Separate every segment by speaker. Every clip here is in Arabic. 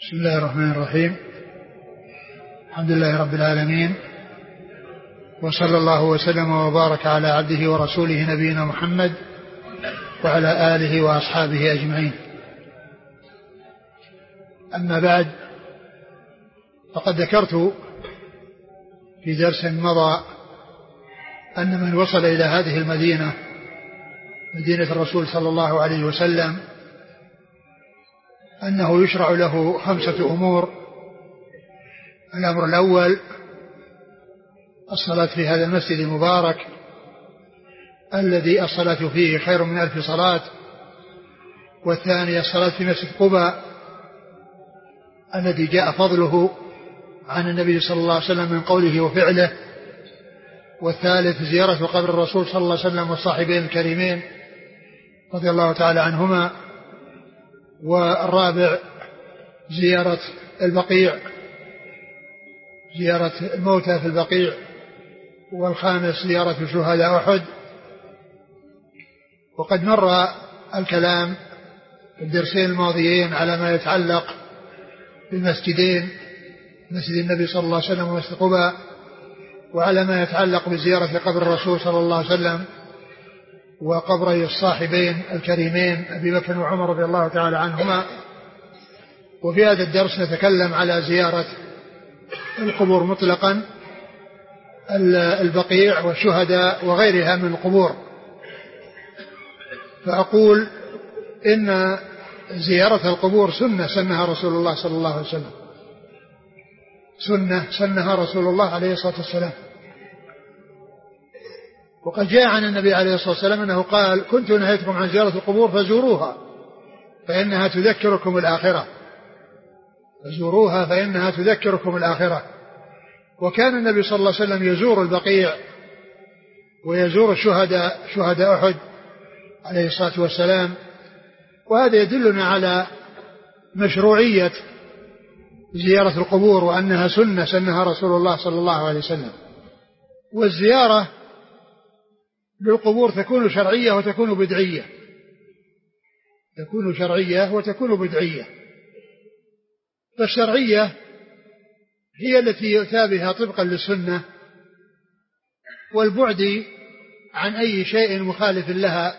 Speaker 1: بسم الله الرحمن الرحيم. الحمد لله رب العالمين، وصلى الله وسلم وبارك على عبده ورسوله نبينا محمد وعلى آله وأصحابه أجمعين. أما بعد، فقد ذكرت في درس مضى أن من وصل إلى هذه المدينة، مدينة الرسول صلى الله عليه وسلم، أنه يشرع له 5 أمور. الأمر الأول الصلاة في هذا المسجد المبارك الذي الصلاة فيه خير من 1000 صلاة. والثاني الصلاة في مسجد قباء الذي جاء فضله عن النبي صلى الله عليه وسلم من قوله وفعله. والثالث زيارة قبر الرسول صلى الله عليه وسلم والصاحبين الكريمين رضي الله تعالى عنهما. والرابع زيارة البقيع، زيارة الموتى في البقيع. والخامس زيارة شهداء أحد. وقد مر الكلام في الدرسين الماضيين على ما يتعلق بالمسجدين، مسجد النبي صلى الله عليه وسلم ومسجد قباء، وعلى ما يتعلق بزيارة قبر الرسول صلى الله عليه وسلم وقبري الصاحبين الكريمين أبي بكر وعمر رضي الله تعالى عنهما. وفي هذا الدرس نتكلم على زيارة القبور مطلقا، البقيع والشهداء وغيرها من القبور. فأقول إن زيارة القبور سنة سنها رسول الله صلى الله عليه وسلم، سنة سنها رسول الله عليه الصلاة والسلام. وقد جاء عن النبي عليه الصلاة والسلام أنه قال: كنت نهيتكم عن زيارة القبور فزوروها فإنها تذكركم الآخرة، فزوروها فإنها تذكركم الآخرة. وكان النبي صلى الله عليه وسلم يزور البقيع ويزور الشهداء، شهداء أحد عليه الصلاة والسلام. وهذا يدلنا على مشروعية زيارة القبور، وأنها سنة سنها رسول الله صلى الله عليه وسلم. والزيارة للقبور تكون شرعية وتكون بدعية، تكون شرعية وتكون بدعية. فالشرعية هي التي يؤتى بها طبقا للسنة، والبعد عن أي شيء مخالف لها.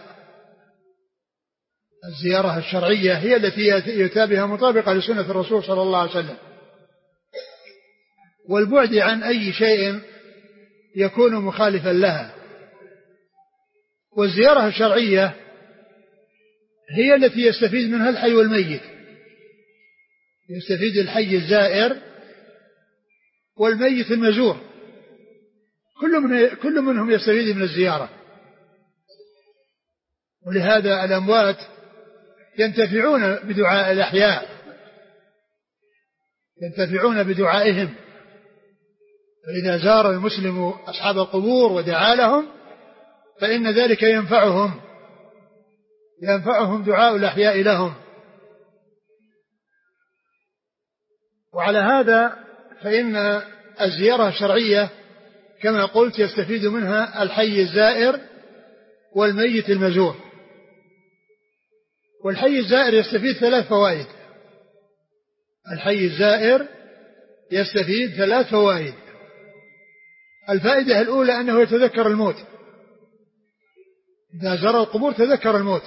Speaker 1: الزيارة الشرعية هي التي يؤتى بها مطابقة لسنة الرسول صلى الله عليه وسلم، والبعد عن أي شيء يكون مخالفا لها. والزيارة الشرعية هي التي يستفيد منها الحي والميت، يستفيد الحي الزائر والميت المزور، كل منهم يستفيد من الزيارة. ولهذا الأموات ينتفعون بدعاء الأحياء، ينتفعون بدعائهم. فإذا زار المسلم أصحاب القبور ودعا لهم فإن ذلك ينفعهم دعاء الأحياء لهم. وعلى هذا فإن الزيارة الشرعية كما قلت يستفيد منها الحي الزائر والميت المزور. والحي الزائر يستفيد 3 فوائد. الحي الزائر يستفيد 3 فوائد. الفائدة الأولى أنه يتذكر الموت، إذا زار القبور تذكر الموت،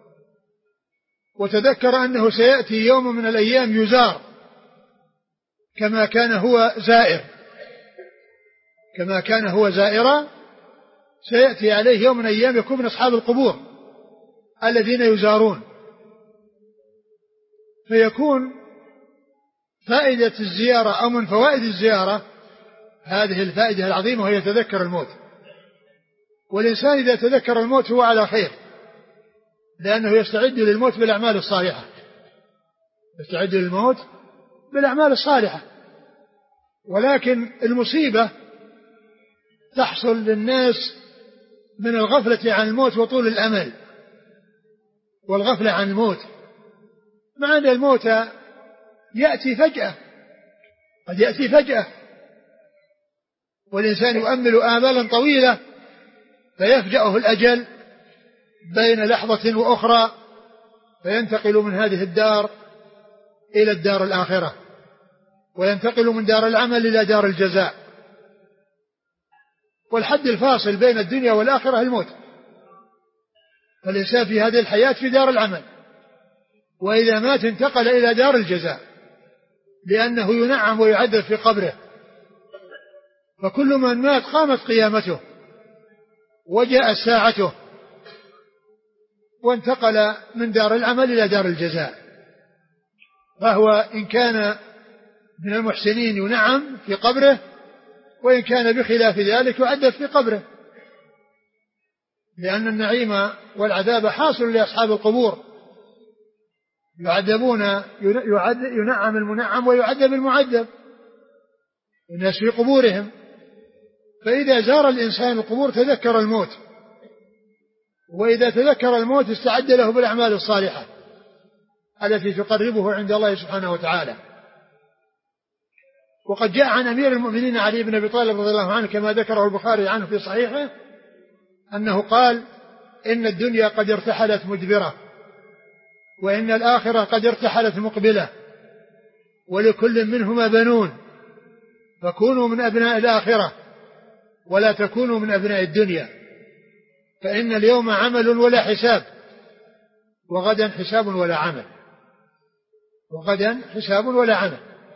Speaker 1: وتذكر أنه سيأتي يوم من الأيام يزار كما كان هو زائر، كما كان هو زائرا سيأتي عليه يوم من الأيام يكون من أصحاب القبور الذين يزارون. فيكون فائدة الزيارة أو من فوائد الزيارة هذه الفائدة العظيمة، وهي يتذكر الموت. والإنسان إذا تذكر الموت هو على خير، لأنه يستعد للموت بالأعمال الصالحة، يستعد للموت بالأعمال الصالحة. ولكن المصيبة تحصل للناس من الغفلة عن الموت وطول الأمل والغفلة عن الموت، مع أن الموت يأتي فجأة، قد يأتي فجأة، والإنسان يؤمل آمالا طويلة فيفجأه الأجل بين لحظة وأخرى، فينتقل من هذه الدار إلى الدار الآخرة، وينتقل من دار العمل إلى دار الجزاء. والحد الفاصل بين الدنيا والآخرة الموت. فالإنسان في هذه الحياة في دار العمل، وإذا مات انتقل إلى دار الجزاء، لأنه ينعم ويعذب في قبره. فكل من مات قامت قيامته وجاءت ساعته، وانتقل من دار العمل إلى دار الجزاء. فهو إن كان من المحسنين ينعم في قبره، وإن كان بخلاف ذلك يعذب في قبره، لأن النعيم والعذاب حاصل لأصحاب القبور، يعذبون، ينعم المنعم ويعذب المعذب الناس في قبورهم. فإذا زار الإنسان القبور تذكر الموت، وإذا تذكر الموت استعد له بالأعمال الصالحة التي تقربه عند الله سبحانه وتعالى. وقد جاء عن أمير المؤمنين علي بن أبي طالب رضي الله عنه كما ذكره البخاري عنه في صحيحه أنه قال: إن الدنيا قد ارتحلت مدبرة، وإن الآخرة قد ارتحلت مقبلة، ولكل منهما بنون، فكونوا من أبناء الآخرة ولا تكونوا من أبناء الدنيا، فإن اليوم عمل ولا حساب، وغدا حساب ولا عمل، وغدا حساب ولا عمل.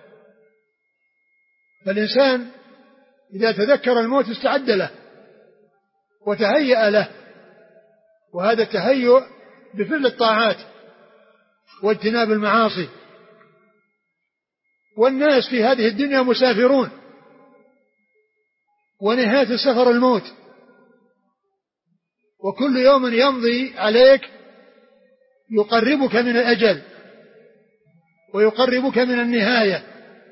Speaker 1: فالإنسان إذا تذكر الموت استعد له وتهيأ له، وهذا التهيؤ بفعل الطاعات واجتناب المعاصي. والناس في هذه الدنيا مسافرون، ونهاية السفر الموت، وكل يوم يمضي عليك يقربك من الأجل ويقربك من النهاية.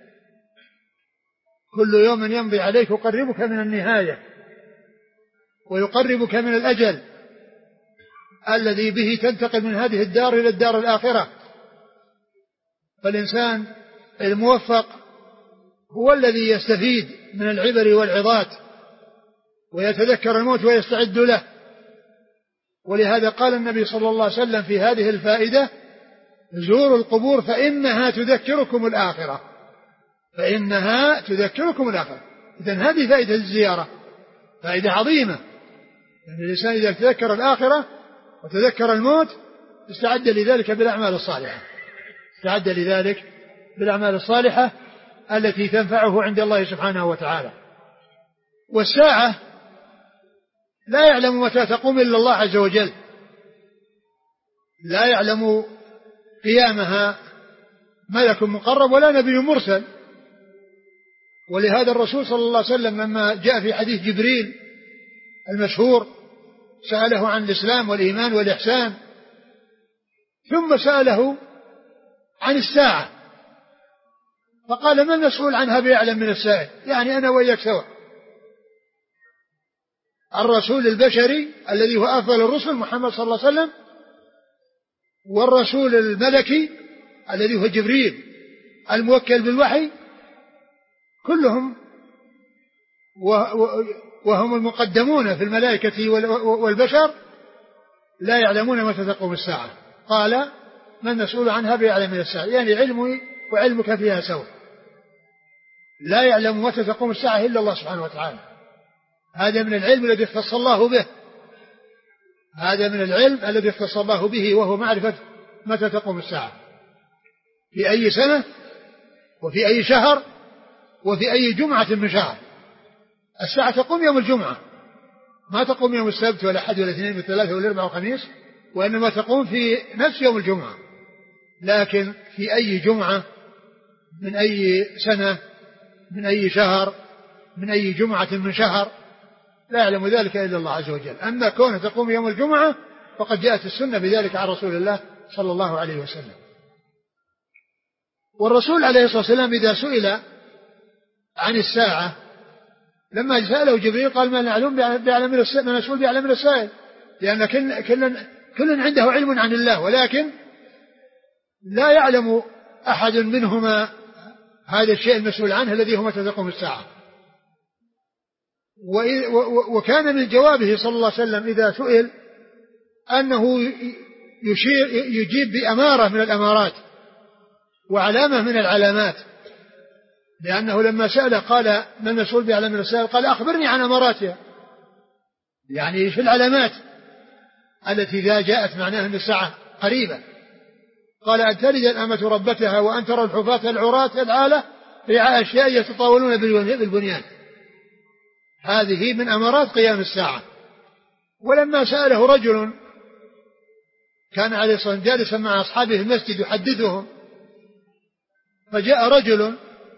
Speaker 1: كل يوم يمضي عليك يقربك من النهاية ويقربك من الأجل الذي به تنتقل من هذه الدار إلى الدار الآخرة. فالإنسان الموفق هو الذي يستفيد من العبر والعظات ويتذكر الموت ويستعد له. ولهذا قال النبي صلى الله عليه وسلم في هذه الفائدة: زوروا القبور فإنها تذكركم الآخرة، فإنها تذكركم الآخرة. إذن هذه فائدة الزيارة، فائدة عظيمة، يعني الإنسان إذا تذكر الآخرة وتذكر الموت استعد لذلك بالأعمال الصالحة، استعد لذلك بالأعمال الصالحة التي تنفعه عند الله سبحانه وتعالى. والساعة لا يعلم متى تقوم إلا الله عز وجل، لا يعلم قيامها ملك مقرب ولا نبي مرسل. ولهذا الرسول صلى الله عليه وسلم لما جاء في حديث جبريل المشهور سأله عن الإسلام والإيمان والإحسان، ثم سأله عن الساعة، فقال: ما المسؤول عنها بأعلم من السائل؟ يعني أنا وإياك سواء. الرسول البشري الذي هو أفضل الرسل محمد صلى الله عليه وسلم، والرسول الملكي الذي هو جبريل الموكل بالوحي، كلهم وهم المقدمون في الملائكة والبشر لا يعلمون متى تقوم الساعة. قال: من المسؤول عنها بأعلم من السائل؟ يعني علمي وعلمك فيها سواء، لا يعلم متى تقوم الساعة إلا الله سبحانه وتعالى. هذا من العلم الذي اختص الله به، هذا من العلم الذي اختص الله به، وهو معرفة متى تقوم الساعة، في أي سنة وفي أي شهر وفي أي جمعة من شهر. الساعة تقوم يوم الجمعة، ما تقوم يوم السبت ولا أحد ولا اثنين ولا ثلاثة ولا أربعة وخميس، وإنما تقوم في نفس يوم الجمعة. لكن في أي جمعة من أي سنة من أي شهر من أي جمعة من شهر لا يعلم ذلك إلا الله عز وجل. أما كونه تقوم يوم الجمعة فقد جاءت السنة بذلك عن رسول الله صلى الله عليه وسلم. والرسول عليه الصلاة والسلام إذا سئل عن الساعة لما سأله جبريل قال: ما نعلم بأعلم من مسؤول بأعلم من السائل، لأن كل عنده علم عن الله، ولكن لا يعلم أحد منهما هذا الشيء المسؤول عنه الذي هو متى تقوم الساعة. وكان من جوابه صلى الله عليه وسلم إذا سئل أنه يجيب بأمارة من الأمارات، وعلامة من العلامات، لأنه لما سأل قال من المسؤول بأعلم من السائل، قال أخبرني عن أماراتها، يعني في العلامات التي إذا جاءت معناها أن الساعة قريبة. قال أن تلد الأمة ربتها وأن ترى الحفاة العراة العالة رعاء أشياء يتطاولون بالبنيان، هذه من أمارات قيام الساعة. ولما سأله رجل كان عليه الصلاة والسلام جالسا مع أصحابه في المسجد يحدثهم، فجاء رجل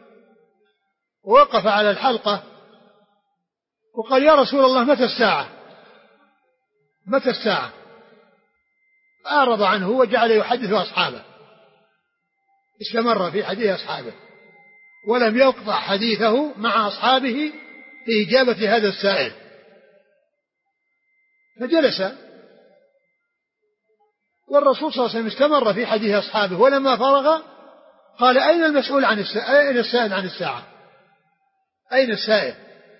Speaker 1: ووقف على الحلقة وقال يا رسول الله متى الساعة؟ متى الساعة؟ أعرض عنه وجعل يحدث أصحابه، استمر في حديث أصحابه ولم يقطع حديثه مع أصحابه في إجابة هذا السائل. فجلس والرسول صلى الله عليه وسلم استمر في حديث أصحابه، ولما فرغ قال أين المسؤول عن الساعة؟ أين السائل عن الساعة؟ أين السائل؟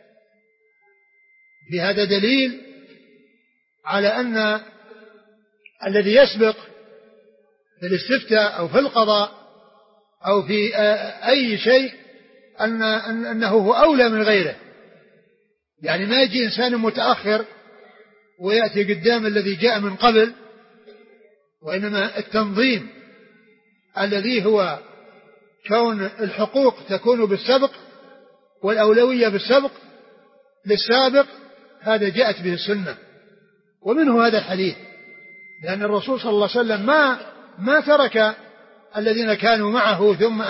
Speaker 1: في هذا دليل على أن الذي يسبق في الاستفتاء أو في القضاء أو في أي شيء أنه هو أولى من غيره. يعني ما يجي إنسان متأخر ويأتي قدام الذي جاء من قبل، وإنما التنظيم الذي هو كون الحقوق تكون بالسبق والأولوية بالسبق للسابق، هذا جاءت به السنة. ومنه هذا الحديث، لأن الرسول صلى الله عليه وسلم ما ترك الذين كانوا معه ثم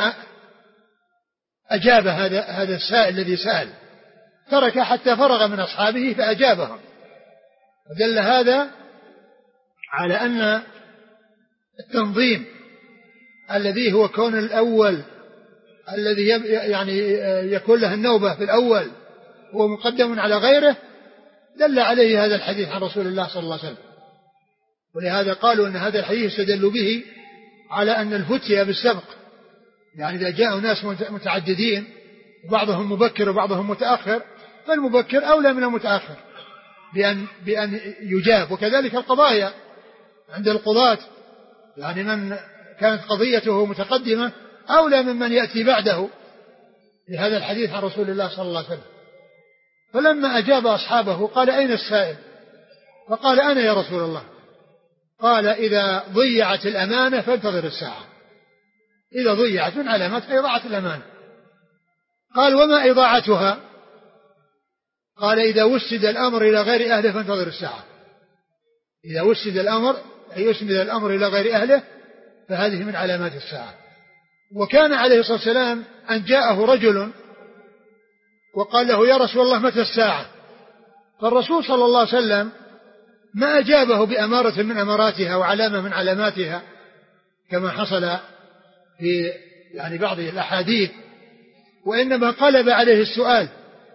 Speaker 1: أجاب هذا السائل الذي سأل، ترك حتى فرغ من أصحابه فأجابهم. ودل هذا على أن التنظيم الذي هو كون الأول الذي يعني يكون له النوبة في الأول هو مقدم على غيره، دل عليه هذا الحديث عن رسول الله صلى الله عليه وسلم. ولهذا قالوا أن هذا الحديث استدلوا به على أن الفتية بالسبق، يعني إذا جاءوا ناس متعددين وبعضهم مبكر وبعضهم متأخر، فالمبكر أولى من المتأخر بأن يجاب. وكذلك القضايا عند القضاة، يعني من كانت قضيته متقدمة أولى ممن يأتي بعده، لهذا الحديث عن رسول الله صلى الله عليه وسلم. فلما أجاب أصحابه قال أين السائل؟ فقال أنا يا رسول الله. قال إذا ضيعت الأمانة فانتظر الساعة. إذا ضيعت من علامات إضاعة الأمانة. قال وما إضاعتها؟ قال إذا وسد الأمر إلى غير أهله فانتظر الساعة. إذا وسد الأمر أي يسند الأمر إلى غير أهله فهذه من علامات الساعة. وكان عليه الصلاة والسلام أن جاءه رجل وقال له يا رسول الله متى الساعة؟ فالرسول صلى الله عليه وسلم ما أجابه بأمارة من أماراتها وعلامة من علاماتها كما حصل في يعني بعض الأحاديث، وإنما قلب عليه السؤال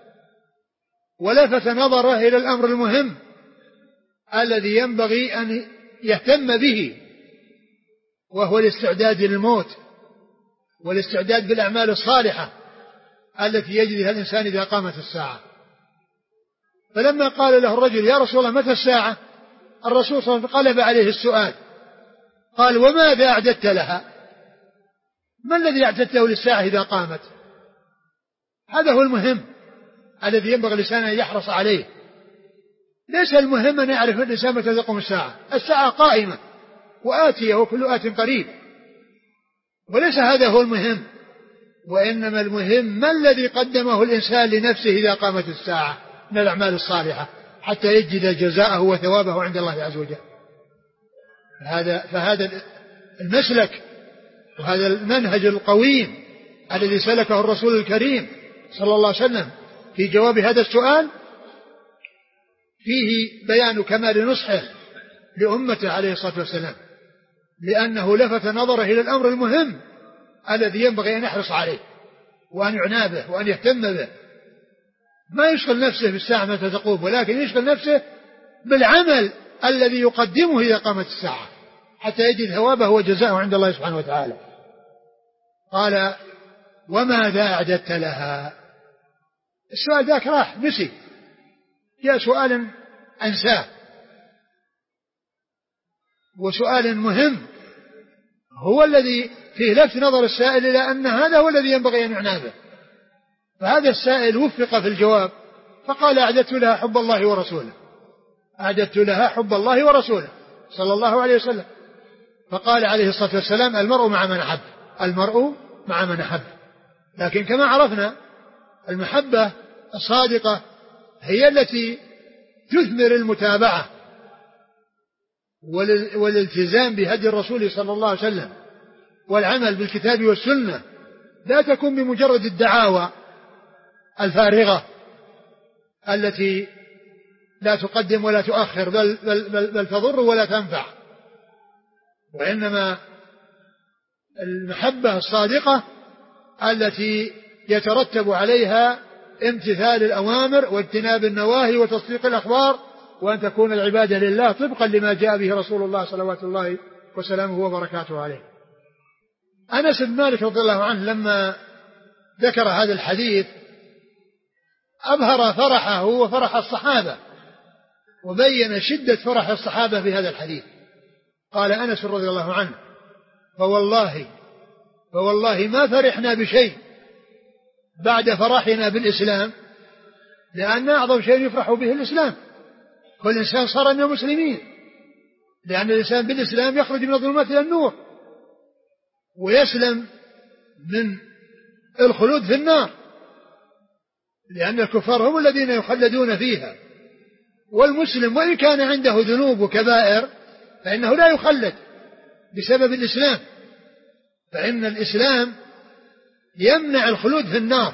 Speaker 1: ولفت نظره إلى الأمر المهم الذي ينبغي أن يهتم به، وهو الاستعداد للموت والاستعداد بالأعمال الصالحة التي يجريها الإنسان إذا قامت الساعة. فلما قال له الرجل يا رسول الله متى الساعة؟ الرسول صلى الله عليه وسلم قلب عليه السؤال قال وماذا أعددت لها؟ ما الذي أعددته للساعة إذا قامت؟ هذا هو المهم الذي ينبغي الإنسان أن يحرص عليه. ليس المهم أن يعرف الإنسان متى تقوم الساعة، الساعة قائمة وآتية وكل آت قريب، وليس هذا هو المهم، وإنما المهم ما الذي قدمه الإنسان لنفسه إذا قامت الساعة من الأعمال الصالحة حتى يجد جزاءه وثوابه عند الله عز وجل. فهذا المسلك وهذا المنهج القويم الذي سلكه الرسول الكريم صلى الله عليه وسلم في جواب هذا السؤال فيه بيان كمال نصحه لأمته عليه الصلاة والسلام، لأنه لفت نظره إلى الأمر المهم الذي ينبغي أن يحرص عليه وأن يعنى به وأن يهتم به. ما يشغل نفسه بالساعة متى تقوم، ولكن يشغل نفسه بالعمل الذي يقدمه إذا قامت الساعة حتى يجد ثوابه وجزاءه عند الله سبحانه وتعالى. قال وماذا أعددت لها؟ السؤال ذاك راح نسي، جاء سؤال أنساه وسؤال مهم هو الذي فيه لفت نظر السائل إلى أن هذا هو الذي ينبغي أن يعنى به. فهذا السائل وفق في الجواب فقال أعددت لها حب الله ورسوله، أعددت لها حب الله ورسوله صلى الله عليه وسلم. فقال عليه الصلاة والسلام المرء مع من أحب، المرء مع من أحب. لكن كما عرفنا المحبة الصادقة هي التي تثمر المتابعة والالتزام بهدي الرسول صلى الله عليه وسلم والعمل بالكتاب والسنة، لا تكون بمجرد الدعاوى الفارغة التي لا تقدم ولا تؤخر بل تضر ولا تنفع. وإنما المحبة الصادقة التي يترتب عليها امتثال الأوامر واجتناب النواهي وتصديق الأخبار، وأن تكون العبادة لله طبقا لما جاء به رسول الله صلوات الله وسلامه وبركاته عليه. أنس بن مالك رضي الله عنه لما ذكر هذا الحديث أظهر فرحه وفرح الصحابة وبين شدة فرح الصحابة في هذا الحديث. قال أنس رضي الله عنه فوالله ما فرحنا بشيء بعد فرحنا بالإسلام، لأن أعظم شيء يفرح به الإسلام، كل إنسان صار من المسلمين، لأن الإنسان بالإسلام يخرج من الظلمات إلى النور ويسلم من الخلود في النار، لأن الكفار هم الذين يخلدون فيها، والمسلم وإن كان عنده ذنوب وكبائر فإنه لا يخلد بسبب الإسلام، فإن الإسلام يمنع الخلود في النار،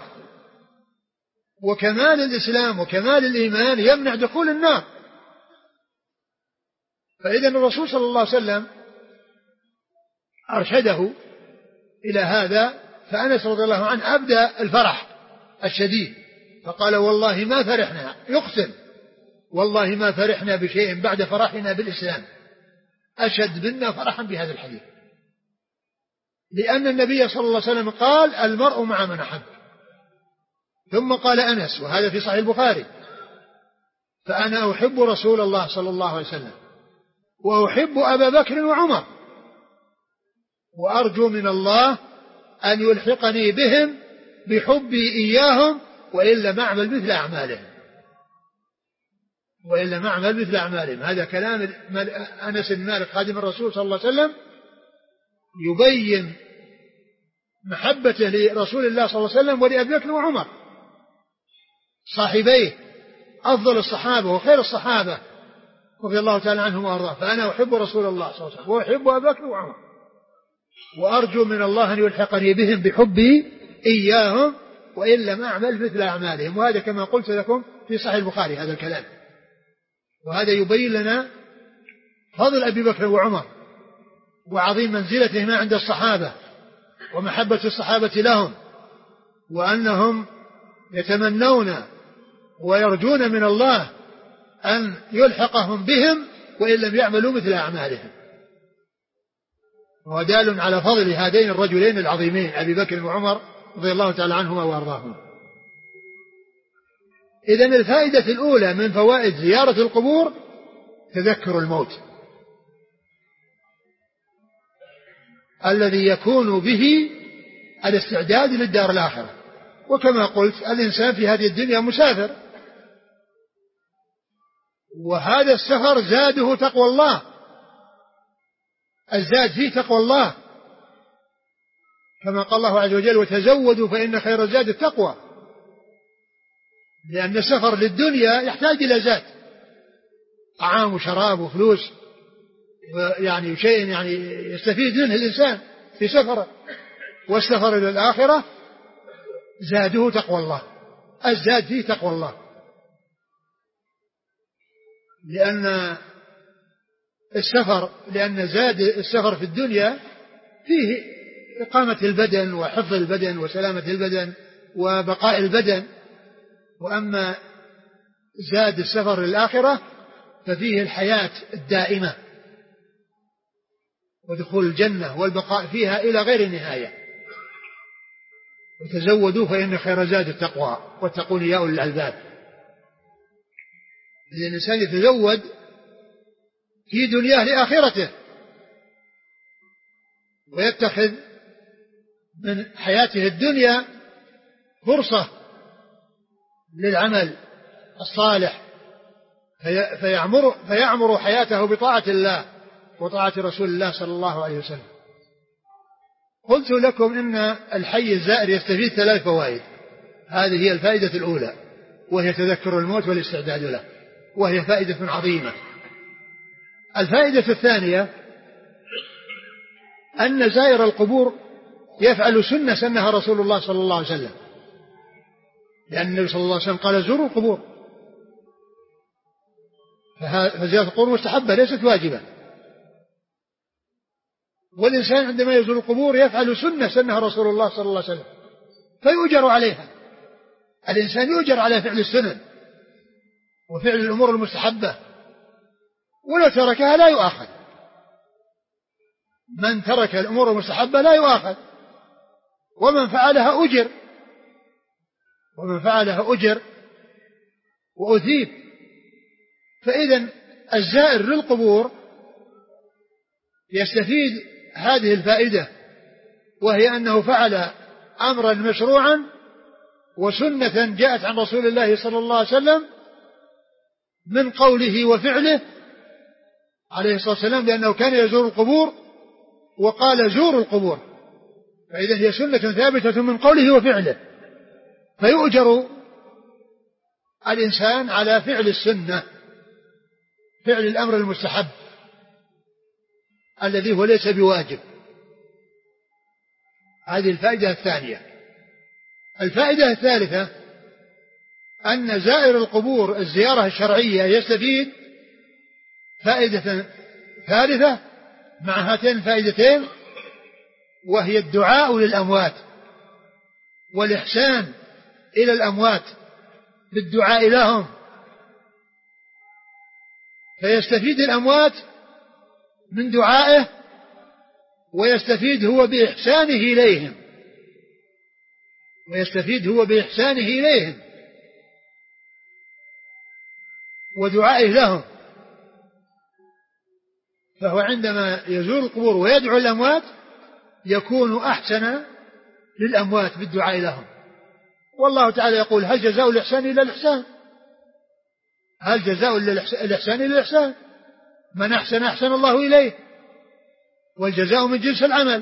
Speaker 1: وكمال الإسلام وكمال الإيمان يمنع دخول النار. فإذا الرسول صلى الله عليه وسلم أرشده إلى هذا، فأنس رضي الله عنه أبدى الفرح الشديد فقال والله ما فرحنا، يقسم والله ما فرحنا بشيء بعد فرحنا بالإسلام أشد منا فرحا بهذا الحديث، لأن النبي صلى الله عليه وسلم قال المرء مع من أحب. ثم قال أنس وهذا في صحيح البخاري فأنا أحب رسول الله صلى الله عليه وسلم وأحب أبا بكر وعمر وأرجو من الله أن يلحقني بهم بحبي إياهم وإلا ما أعمل مثل أعمالهم هذا كلام أنس بن مالك خادم الرسول صلى الله عليه وسلم يبين محبته لرسول الله صلى الله عليه وسلم ولأبي بكر وعمر صاحبيه أفضل الصحابة وخير الصحابة رضي الله تعالى عنهم وأرضاه. فأنا أحب رسول الله صلى الله عليه وسلم وأحب أبي بكر وعمر وأرجو من الله أن يلحقني بهم بحبي إياهم وإن لم أعمل مثل أعمالهم. وهذا كما قلت لكم في صحيح البخاري هذا الكلام. وهذا يبين لنا فضل أبي بكر وعمر وعظيم منزلتهما عند الصحابة ومحبة الصحابة لهم، وأنهم يتمنون ويرجون من الله أن يلحقهم بهم وإن لم يعملوا مثل أعمالهم. ودال على فضل هذين الرجلين العظيمين أبي بكر وعمر رضي الله تعالى عنهما وأرضاهما. إذن الفائدة الأولى من فوائد زيارة القبور تذكر الموت الذي يكون به الاستعداد للدار الآخرة. وكما قلت الإنسان في هذه الدنيا مسافر، وهذا السفر زاده تقوى الله، الزاد فيه تقوى الله، كما قال الله عز وجل وتزودوا فإن خير الزاد التقوى، لأن السفر للدنيا يحتاج إلى زاد، طعام وشراب وفلوس يعني شيء يعني يستفيد منه الإنسان في سفره. والسفر إلى الآخرة زاده تقوى الله، الزاد فيه تقوى الله، لأن زاد السفر في الدنيا فيه إقامة البدن وحفظ البدن وسلامة البدن وبقاء البدن، وأما زاد السفر للآخرة ففيه الحياة الدائمة ودخول الجنة والبقاء فيها إلى غير نهاية. وتزودوا فإن خير زاد التقوى واتقون يا أولي الألباب. إذا الإنسان يتزود في دنياه لآخرته، ويتخذ من حياته الدنيا فرصة للعمل الصالح فيعمر حياته بطاعة الله وطاعة رسول الله صلى الله عليه وسلم. قلت لكم إن الحي الزائر يستفيد 3 فوائد. هذه هي الفائدة الأولى، وهي تذكر الموت والاستعداد له، وهي فائدة عظيمة. الفائدة الثانية أن زائر القبور يفعل سنة سنها رسول الله صلى الله عليه وسلم، لأن النبي صلى الله عليه وسلم قال زوروا القبور، فزيارة القبور مستحبة ليست واجبة. والإنسان عندما يزور القبور يفعل سنة سنها رسول الله صلى الله عليه وسلم فيؤجر عليها. الإنسان يؤجر على فعل السنن وفعل الأمور المستحبة، ولو تركها لا يؤاخذ. من ترك الأمور المستحبة لا يؤاخذ، ومن فعلها أجر وأثيب. فإذا الزائر للقبور يستفيد هذه الفائدة، وهي أنه فعل أمرا مشروعا وسنة جاءت عن رسول الله صلى الله عليه وسلم من قوله وفعله عليه الصلاة والسلام، لأنه كان يزور القبور وقال زوروا القبور، فإذا هي سنة ثابتة من قوله وفعله، فيؤجر الإنسان على فعل السنة، فعل الأمر المستحب الذي هو ليس بواجب. هذه الفائدة الثانية. الفائدة الثالثة أن زائر القبور الزيارة الشرعية يستفيد فائدة ثالثة مع هاتين الفائدتين، وهي الدعاء للأموات والإحسان إلى الأموات بالدعاء لهم، فيستفيد الأموات من دعائه ويستفيد هو بإحسانه إليهم ودعائه لهم. فهو عندما يزور القبور ويدعو الأموات يكون أحسن للأموات بالدعاء لهم. والله تعالى يقول هل جزاء الإحسان إلا الإحسان، هل جزاء الإحسان إلا الإحسان، من أحسن أحسن الله إليه، والجزاء من جنس العمل.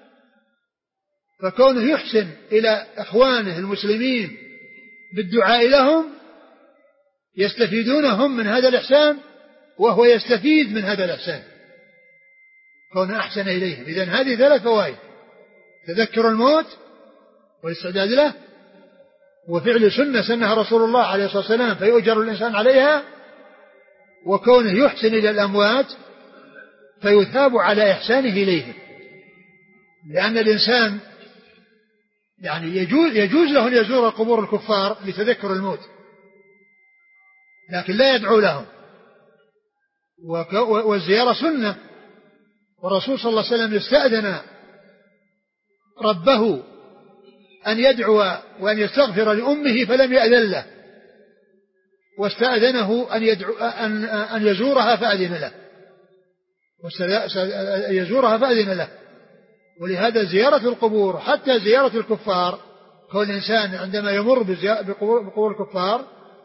Speaker 1: فكونه يحسن إلى إخوانه المسلمين بالدعاء لهم يستفيدون هم من هذا الإحسان، وهو يستفيد من هذا الإحسان كونه أحسن إليهم. إذن هذه 3 فوائد: تذكر الموت والاستعداد له، وفعل سنة سنها رسول الله عليه الصلاة والسلام فيؤجر الإنسان عليها، وكونه يحسن إلى الأموات فيثاب على إحسانه إليهم. لأن الإنسان يعني يجوز له أن يزور قبور الكفار لتذكر الموت، لكن لا يدعو لهم، والزيارة سنة. والرسول صلى الله عليه وسلم استأذن ربه أن يدعو وأن يستغفر لأمه فلم يأذن له، واستأذنه أن يزورها فأذن له. ولهذا زيارة القبور حتى زيارة الكفار، كون الإنسان عندما يمر بقبور الكفار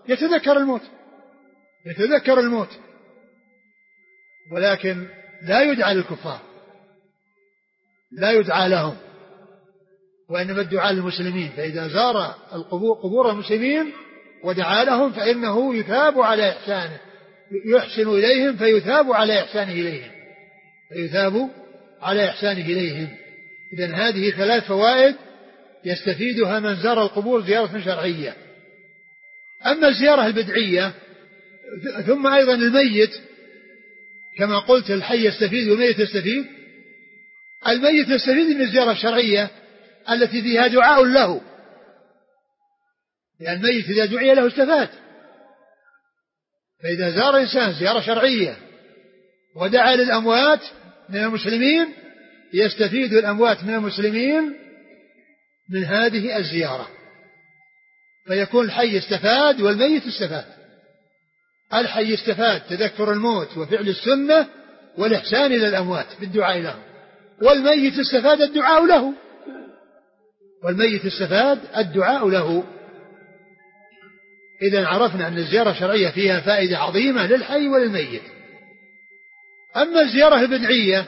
Speaker 1: يتذكر الموت، ولكن لا يدعى للكفار، لا يدعى لهم، وإنما الدعاء للمسلمين. فإذا زار قبور المسلمين ودعا لهم فإنه يثاب على إحسانه، يحسن إليهم فيثاب على إحسانه إليهم. إذن هذه 3 فوائد يستفيدها من زار القبور زيارة شرعية. أما الزيارة البدعية، ثم أيضا الميت كما قلت الحي يستفيد والميت يستفيد. الميت يستفيد من الزيارة الشرعية التي فيها دعاء له، لأن الميت إذا دعي له استفاد. فإذا زار إنسان زيارة شرعية ودعا للأموات من المسلمين يستفيد الأموات من المسلمين من هذه الزيارة، فيكون الحي استفاد والميت استفاد. الحي استفاد تذكر الموت وفعل السنة والإحسان إلى الأموات بالدعاء لهم، والميت استفاد الدعاء له، والميت استفاد الدعاء له. إذن عرفنا أن الزيارة الشرعية فيها فائدة عظيمة للحي وللميت. أما الزيارة البدعية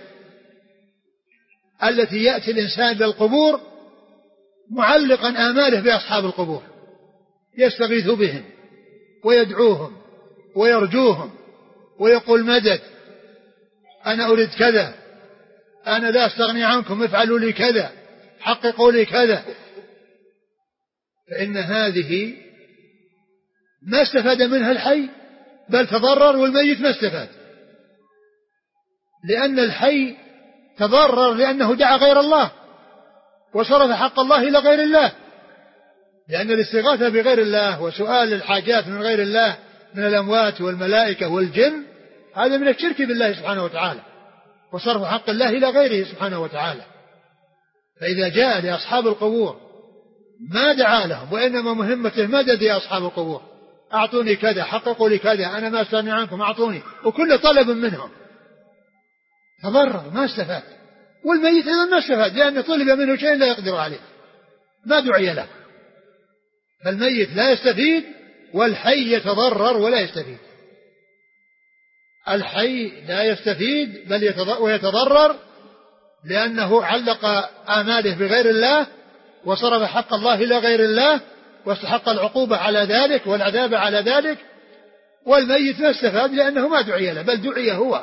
Speaker 1: التي يأتي الإنسان للقبور معلقا آماله بأصحاب القبور، يستغيث بهم ويدعوهم ويرجوهم ويقول مدد، أنا أريد كذا، أنا لا أستغني عنكم، افعلوا لي كذا، حققوا لي كذا، فإن هذه ما استفاد منها الحي بل تضرر، والميت ما استفاد، لأن الحي تضرر لأنه دعا غير الله وصرف حق الله إلى غير الله، لأن الاستغاثة بغير الله وسؤال الحاجات من غير الله من الأموات والملائكة والجن هذا من الشرك بالله سبحانه وتعالى وصرف حق الله إلى غيره سبحانه وتعالى. فإذا جاء لأصحاب القبور ما دعا لهم، وإنما مهمته مدد يا أصحاب القبور، أعطوني كذا، حققوا لي كذا، أنا ما أستغني عنكم، أعطوني، وكل طلب منهم، تضرر ما استفاد. والميت أيضا ما استفاد، لأن طلب منه شيء لا يقدر عليه، ما دعي له، فالميت لا يستفيد والحي يتضرر ولا يستفيد. الحي لا يستفيد بل ويتضرر لأنه علق آماله بغير الله وصرف حق الله إلى غير الله واستحق العقوبة على ذلك والعذاب على ذلك، والميت لا استفاد لأنه ما دعي له بل دعي هو.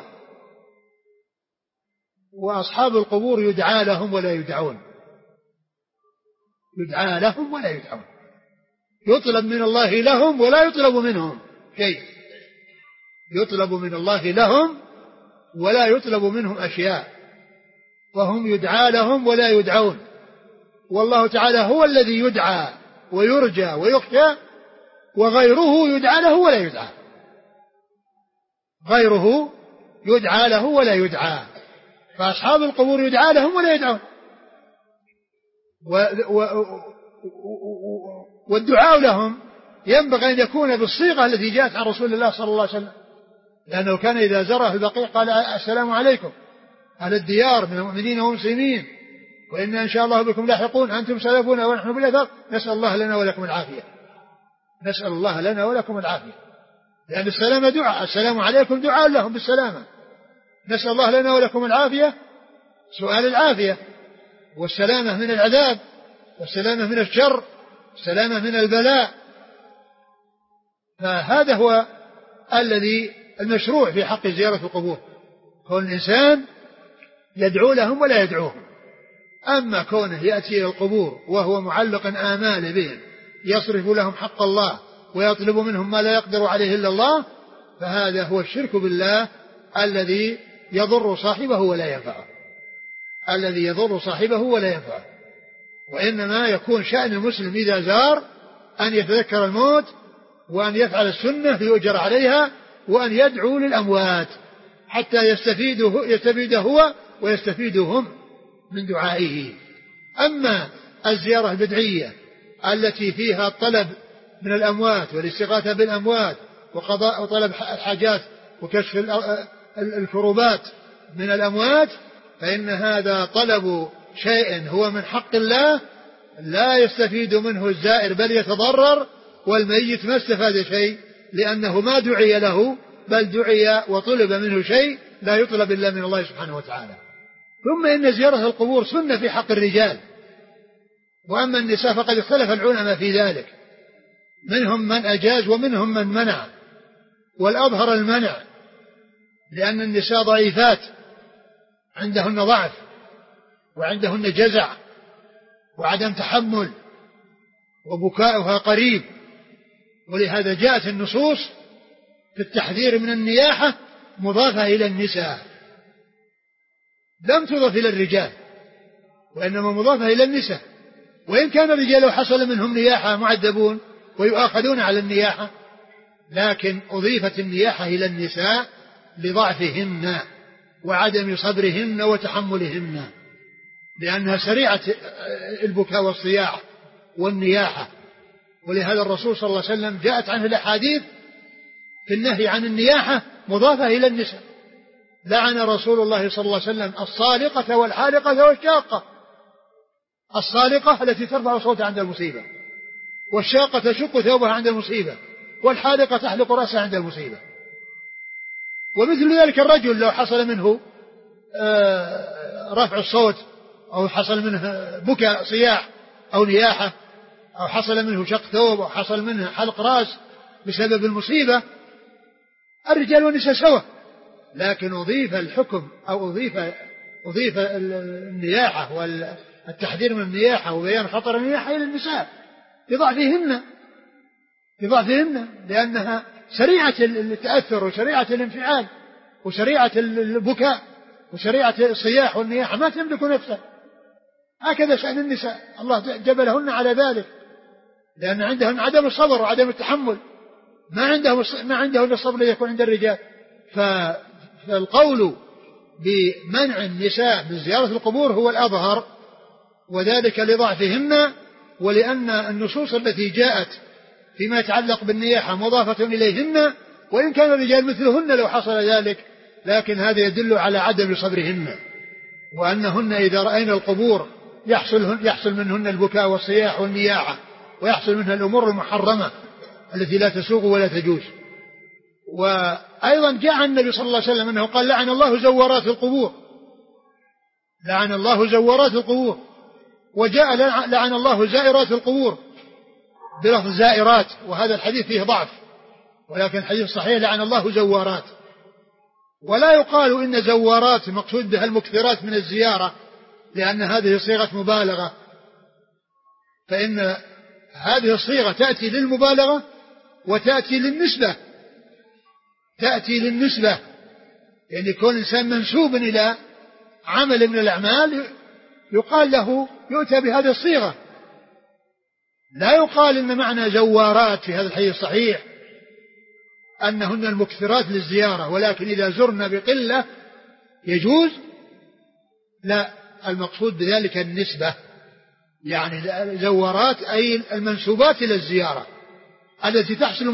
Speaker 1: وأصحاب القبور يدعى لهم ولا يدعون، يدعى لهم ولا يدعون، يطلب من الله لهم ولا يطلب منهم شيء، يطلب من الله لهم ولا يطلب منهم أشياء، وهم يدعى لهم ولا يدعون. والله تعالى هو الذي يدعى ويرجى ويخشى، وغيره يدعى له ولا يدعى، غيره يدعى له ولا يدعى. فأصحاب القبور يدعى لهم ولا يدعون، والدعاء لهم ينبغي أن يكون بالصيغة التي جاءت عن رسول الله صلى الله عليه وسلم، لأنه كان إذا زرع في البقيع قال السلام عليكم أهل الديار من المؤمنين والمسلمين وإنا إن شاء الله بكم لاحقون، أنتم سلفون ونحن بالأثر، نسأل الله لنا ولكم العافية، نسأل الله لنا ولكم العافية، لأن السلام دعاء، السلام عليكم دعاء لهم بالسلامة، نسأل الله لنا ولكم العافية سؤال العافية والسلامة من العذاب والسلامة من الشر والسلامة من البلاء. فهذا هو الذي المشروع في حق زيارة القبور، كون الإنسان يدعو لهم ولا يدعوهم. أما كونه يأتي إلى القبور وهو معلق آمال بهم يصرف لهم حق الله ويطلب منهم ما لا يقدر عليه إلا الله، فهذا هو الشرك بالله الذي يضر صاحبه ولا ينفعه، الذي يضر صاحبه ولا ينفعه. وإنما يكون شأن المسلم إذا زار أن يتذكر الموت وأن يفعل السنة ليؤجر عليها، وأن يدعو للأموات حتى يستفيد هو ويستفيدهم من دعائه. أما الزيارة البدعية التي فيها الطلب من الأموات والاستغاثة بالأموات وقضاء وطلب الحاجات وكشف الكروبات من الأموات، فإن هذا طلب شيء هو من حق الله لا يستفيد منه الزائر بل يتضرر، والميت ما استفاد شيء لأنه ما دعي له بل دعي وطلب منه شيء لا يطلب إلا من الله سبحانه وتعالى. ثم إن زيارة القبور سنة في حق الرجال، وأما النساء فقد اختلف العلماء في ذلك، منهم من أجاز ومنهم من منع، والأظهر المنع، لأن النساء ضعيفات عندهن ضعف وعندهن جزع وعدم تحمل وبكاؤها قريب، ولهذا جاءت النصوص في التحذير من النياحة مضافة إلى النساء، لم تضف إلى الرجال وإنما مضافة إلى النساء. وإن كان الرجال لو حصل منهم نياحة معذبون ويؤاخذون على النياحة، لكن أضيفت النياحة إلى النساء لضعفهن وعدم صبرهن وتحملهن، لأنها سريعة البكاء والصياح والنياحة. ولهذا الرسول صلى الله عليه وسلم جاءت عنه الأحاديث في النهي عن النياحة مضافة إلى النساء، لعن رسول الله صلى الله عليه وسلم الصالقة والحالقة والشاقة. الصالقة التي ترفع صوتها عند المصيبة، والشاقة تشق ثوبها عند المصيبة، والحالقة تحلق رأسها عند المصيبة. ومثل ذلك الرجل لو حصل منه رفع الصوت، أو حصل منه بكاء صياح أو نياحة، أو حصل منه شق ثوب، أو حصل منه حلق رأس بسبب المصيبة، الرجال والنساء سوا، لكن أضيف الحكم أو أضيف النياحة والتحذير من النياحة وبيان خطر النياحة إلى النساء لضعفهن، لأنها سريعة التأثر وسريعة الانفعال وسريعة البكاء وسريعة الصياح والنياحة، ما تملك نفسها. هكذا شأن النساء، الله جبلهن على ذلك، لأن عندهن عدم الصبر وعدم التحمل، ما عندهن الصبر الذي يكون عند الرجال. فالقول بمنع النساء من زيارة القبور هو الأظهر، وذلك لضعفهن، ولأن النصوص التي جاءت فيما يتعلق بالنياحة مضافة إليهن، وإن كان الرجال مثلهن لو حصل ذلك، لكن هذا يدل على عدم صبرهن، وأنهن إذا رأينا القبور يحصل منهن البكاء والصياح والنياحة، ويحصل منها الأمور المحرمة التي لا تسوغ ولا تجوز. وأيضا جاء عن النبي صلى الله عليه وسلم أنه قال: لعن الله زوارات القبور، لعن الله زوارات القبور. وجاء لعن الله زائرات القبور بلفظ زائرات، وهذا الحديث فيه ضعف، ولكن الحديث صحيح لعن الله زوارات. ولا يقال إن زوارات مقصود بها المكثرات من الزيارة، لأن هذه صيغة مبالغة، فإن هذه الصيغة تأتي للمبالغة وتأتي للنسبة، يعني يكون إنسان منسوب إلى عمل من الأعمال يقال له يؤتى بهذه الصيغة. لا يقال إن معنى زوارات في هذا الحديث الصحيح أنهن المكثرات للزيارة، ولكن إذا زرنا بقلة يجوز. لا، المقصود بذلك النسبة، يعني زوارات أي المنسوبات إلى الزيارة التي تحصل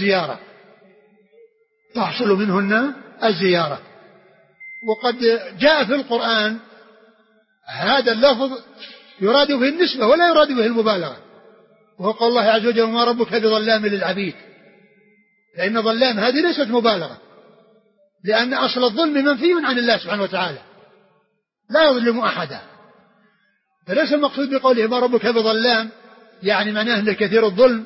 Speaker 1: منهن الزيارة. وقد جاء في القرآن هذا اللفظ يراد به النسبة ولا يراد به المبالغة، وهو قول الله عز وجل: وما ربك بظلام للعبيد. لأن ظلام هذه ليست مبالغة، لأن أصل الظلم منفي عن الله سبحانه وتعالى، لا يظلم أحدا. فليس المقصود بقوله ما ربك بظلام يعني معناه أنه كثير الظلم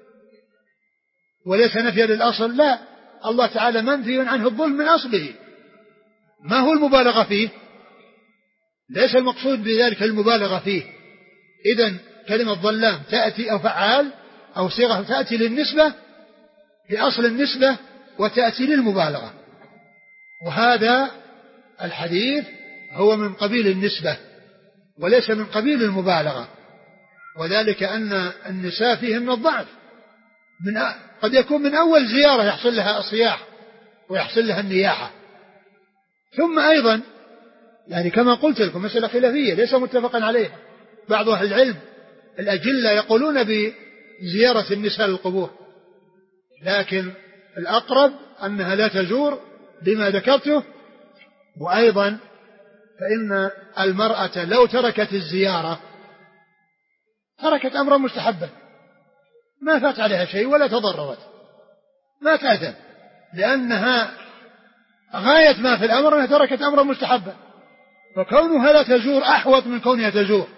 Speaker 1: وليس نفيا للأصل، لا، الله تعالى منفي عنه الظلم من أصله. ما هو المبالغة فيه؟ ليس المقصود بذلك المبالغة فيه. إذن كلمة ظلام تأتي أو فعال أو صيغة تأتي للنسبة لأصل النسبة وتأتي للمبالغة، وهذا الحديث هو من قبيل النسبة وليس من قبيل المبالغة، وذلك أن النساء فيهن الضعف، قد يكون من أول زيارة يحصل لها الصياح ويحصل لها النياحة. ثم أيضا يعني كما قلت لكم مسألة خلافية ليس متفقا عليها، بعض أهل العلم الأجلة يقولون بزيارة النساء للقبور، لكن الأقرب أنها لا تزور بما ذكرته. وأيضا فإن المرأة لو تركت الزيارة تركت أمرا مستحبا، ما فات عليها شيء ولا تضررت، ما تأثم، لأنها غاية ما في الأمر أنها تركت أمرا مستحبا، فكونها لا تزور أحوط من كونها تزور،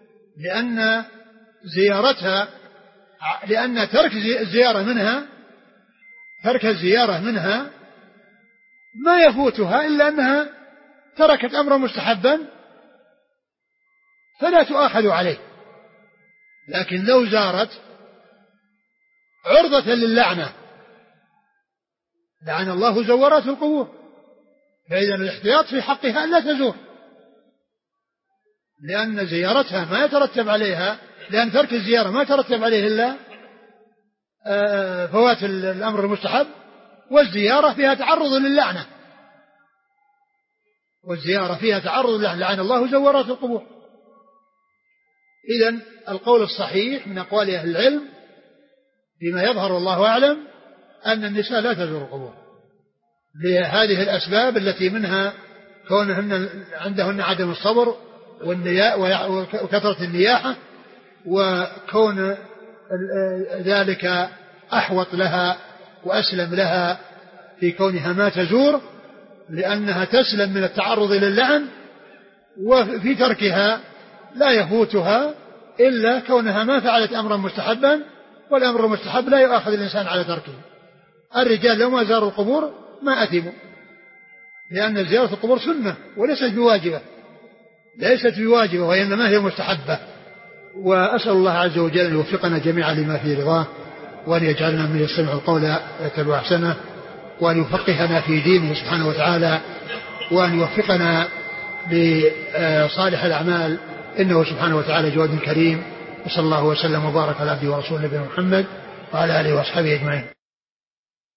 Speaker 1: لأن ترك الزيارة منها ما يفوتها إلا أنها تركت أمرا مستحبا فلا تؤاخذ عليه. لكن لو زارت عرضة للعنة لعن الله زوارات القبور، فإذا الاحتياط في حقها ألا تزور، لأن زيارتها ما يترتب عليها، لأن ترك الزيارة ما يترتب عليه إلا فوات الأمر المستحب، والزيارة فيها تعرض للعنة، لعن الله زوارات القبور. إذن القول الصحيح من أقوال أهل العلم فيما يظهر الله أعلم أن النساء لا تزور القبور، لهذه الأسباب التي منها كونهن عندهن عدم الصبر وكثرة النياحة، وكون ذلك أحوط لها وأسلم لها في كونها ما تزور، لأنها تسلم من التعرض للعن، وفي تركها لا يفوتها إلا كونها ما فعلت أمرا مستحبا، والأمر المستحب لا يؤاخذ الإنسان على تركه. الرجال لو ما زاروا القبور ما أثموا، لأن زيارة القبور سنة ليست بواجبة وإنما هي مستحبة. وأسأل الله عز وجل أن يوفقنا جميعا لما فيه رضاه، وأن يجعلنا من يستمع القول ويتبع أحسنه، وأن يفقهنا في دينه سبحانه وتعالى، وأن يوفقنا لصالح الأعمال، إنه سبحانه وتعالى جواد كريم. وصلى الله وسلم وبارك على عبده ورسوله نبينا محمد وعلى آله وأصحابه أجمعين.